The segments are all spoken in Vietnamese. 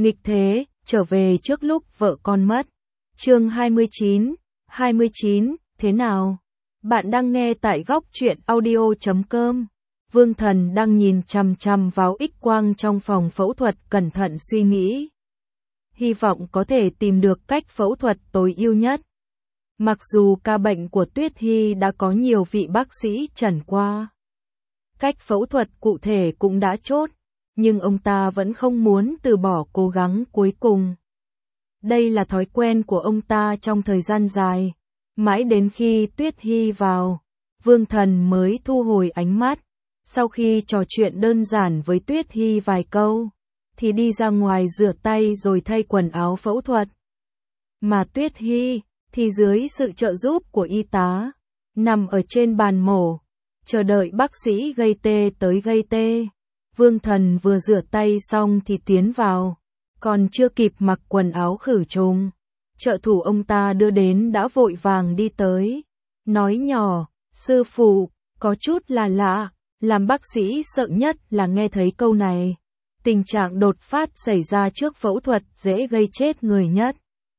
nghịch thế, trở về trước lúc vợ con mất. Chương 29, thế nào? Bạn đang nghe tại góc truyện audio.com. Vương Thần đang nhìn chằm chằm vào X-quang trong phòng phẫu thuật, cẩn thận suy nghĩ. Hy vọng có thể tìm được cách phẫu thuật tối ưu nhất. Mặc dù ca bệnh của Tuyết Hy đã có nhiều vị bác sĩ chẩn qua, cách phẫu thuật cụ thể cũng đã chốt, nhưng ông ta vẫn không muốn từ bỏ cố gắng cuối cùng. Đây là thói quen của ông ta trong thời gian dài, mãi đến khi Tuyết Hy vào, Vương Thần mới thu hồi ánh mắt. Sau khi trò chuyện đơn giản với Tuyết Hy vài câu, thì đi ra ngoài rửa tay rồi thay quần áo phẫu thuật. Mà Tuyết Hy thì dưới sự trợ giúp của y tá, nằm ở trên bàn mổ, chờ đợi bác sĩ gây tê tới gây tê. Vương Thần vừa rửa tay xong thì tiến vào, còn chưa kịp mặc quần áo khử trùng, trợ thủ ông ta đưa đến đã vội vàng đi tới, nói nhỏ, sư phụ, có chút là lạ. Làm bác sĩ sợ nhất là nghe thấy câu này. Tình trạng đột phát xảy ra trước phẫu thuật dễ gây chết người nhất.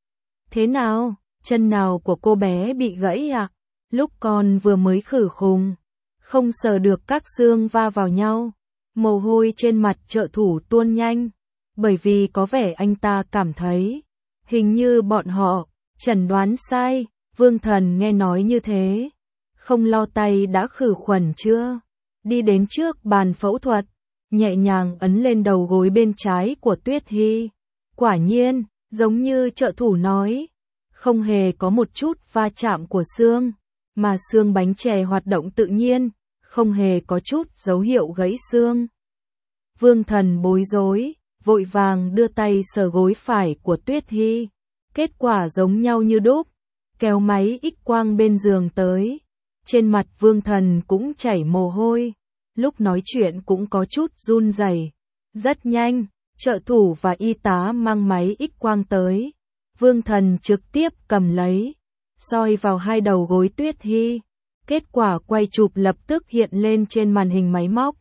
Thế nào, chân nào của cô bé bị gãy à? Lúc con vừa mới khử khùng, không sờ được các xương va vào nhau. Mồ hôi trên mặt trợ thủ tuôn nhanh, bởi vì có vẻ anh ta cảm thấy hình như bọn họ chẩn đoán sai. Vương Thần nghe nói như thế, không lo tay đã khử khuẩn chưa? Đi đến trước bàn phẫu thuật, nhẹ nhàng ấn lên đầu gối bên trái của Tuyết Hy. Quả nhiên, giống như trợ thủ nói, không hề có một chút va chạm của xương, mà xương bánh chè hoạt động tự nhiên, không hề có chút dấu hiệu gãy xương. Vương Thần bối rối, vội vàng đưa tay sờ gối phải của Tuyết Hy. Kết quả giống nhau như đúc, kéo máy X-quang bên giường tới. Trên mặt Vương Thần cũng chảy mồ hôi, lúc nói chuyện cũng có chút run rẩy. Rất nhanh, trợ thủ và y tá mang máy X-quang tới. Vương Thần trực tiếp cầm lấy, soi vào hai đầu gối Tuyết Hy. Kết quả quay chụp lập tức hiện lên trên màn hình máy móc.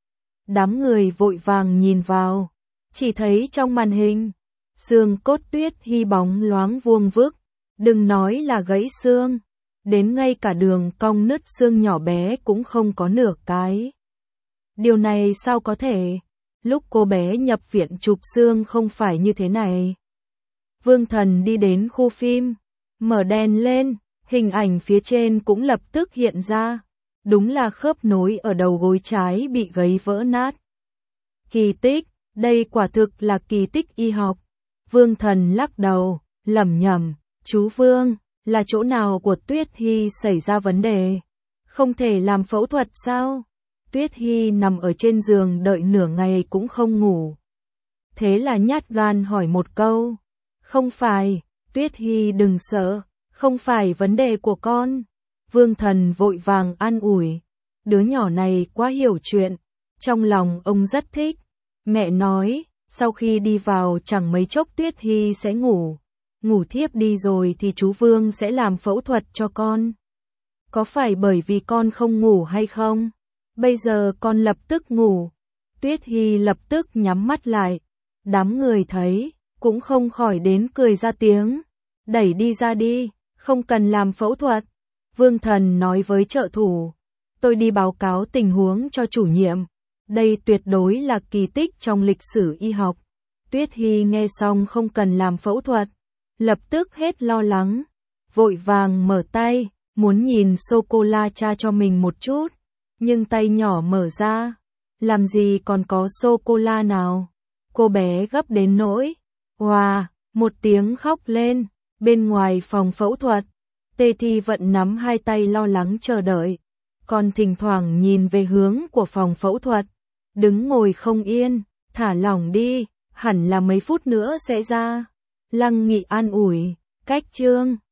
Đám người vội vàng nhìn vào, chỉ thấy trong màn hình, xương cốt Tuyết Hy bóng loáng vuông vức, đừng nói là gãy xương. Đến ngay cả đường cong nứt xương nhỏ bé cũng không có nửa cái. Điều này sao có thể? Lúc cô bé nhập viện chụp xương không phải như thế này. Vương Thần đi đến khu phim, mở đèn lên, hình ảnh phía trên cũng lập tức hiện ra. Đúng là khớp nối ở đầu gối trái bị gãy vỡ nát. Kỳ tích, đây quả thực là kỳ tích y học. Vương Thần lắc đầu, lẩm nhẩm, chú Vương, là chỗ nào của Tuyết Hy xảy ra vấn đề? Không thể làm phẫu thuật sao? Tuyết Hy nằm ở trên giường đợi nửa ngày cũng không ngủ. Thế là nhát gan hỏi một câu. Không phải, Tuyết Hy đừng sợ, không phải vấn đề của con. Vương Thần vội vàng an ủi. Đứa nhỏ này quá hiểu chuyện. Trong lòng ông rất thích. Mẹ nói, sau khi đi vào chẳng mấy chốc Tuyết Hy sẽ ngủ. Ngủ thiếp đi rồi thì chú Vương sẽ làm phẫu thuật cho con. Có phải bởi vì con không ngủ hay không? Bây giờ con lập tức ngủ. Tuyết Hy lập tức nhắm mắt lại. Đám người thấy, cũng không khỏi đến cười ra tiếng. Đẩy đi ra đi, không cần làm phẫu thuật. Vương Thần nói với trợ thủ. Tôi đi báo cáo tình huống cho chủ nhiệm. Đây tuyệt đối là kỳ tích trong lịch sử y học. Tuyết Hy nghe xong không cần làm phẫu thuật, lập tức hết lo lắng, vội vàng mở tay, muốn nhìn sô-cô-la cha cho mình một chút, nhưng tay nhỏ mở ra, làm gì còn có sô-cô-la nào. Cô bé gấp đến nỗi, một tiếng khóc lên. Bên ngoài phòng phẫu thuật, Tê Thi Vận nắm hai tay lo lắng chờ đợi, còn thỉnh thoảng nhìn về hướng của phòng phẫu thuật, đứng ngồi không yên, thả lỏng đi, hẳn là mấy phút nữa sẽ ra. Lăng Nghị an ủi, cách chương